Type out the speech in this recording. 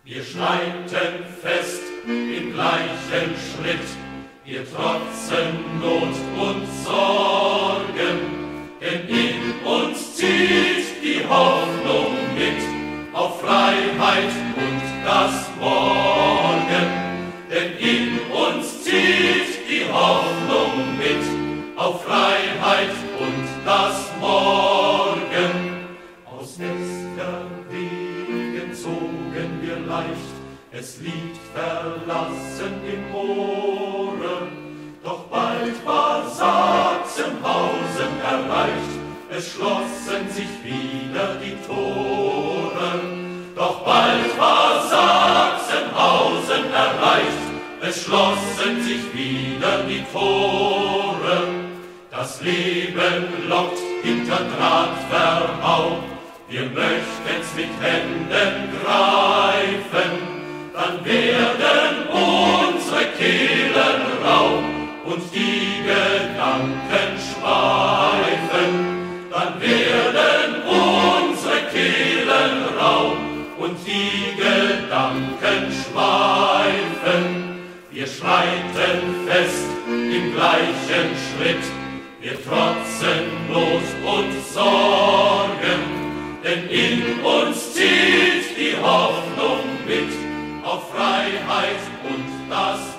Wir schreiten fest im gleichen Schritt, wir trotzen Not und Sorgen, denn in uns zieht die Hoffnung mit auf Freiheit und das Morgen. Denn in uns zieht die Hoffnung mit auf Freiheit und das Morgen. Aus Westerwegen zogen wir leicht, es liegt verlassen im Moore, doch bald war Sachsenhausen erreicht, es schlossen sich wieder die Tore. Doch bald war Sachsenhausen erreicht, es schlossen sich wieder die Tore. Das Leben lockt hinter Drahtverhau, wir möchten's mit Händen greifen, dann werden unsere Kehlen rau und die Gedanken schweifen. Dann werden unsere Kehlen rau und die Gedanken schweifen. Wir schreiten fest im gleichen Schritt, wir trotzen Not und Sorgen, denn in uns zieht die Hoffnung mit auf Freiheit und das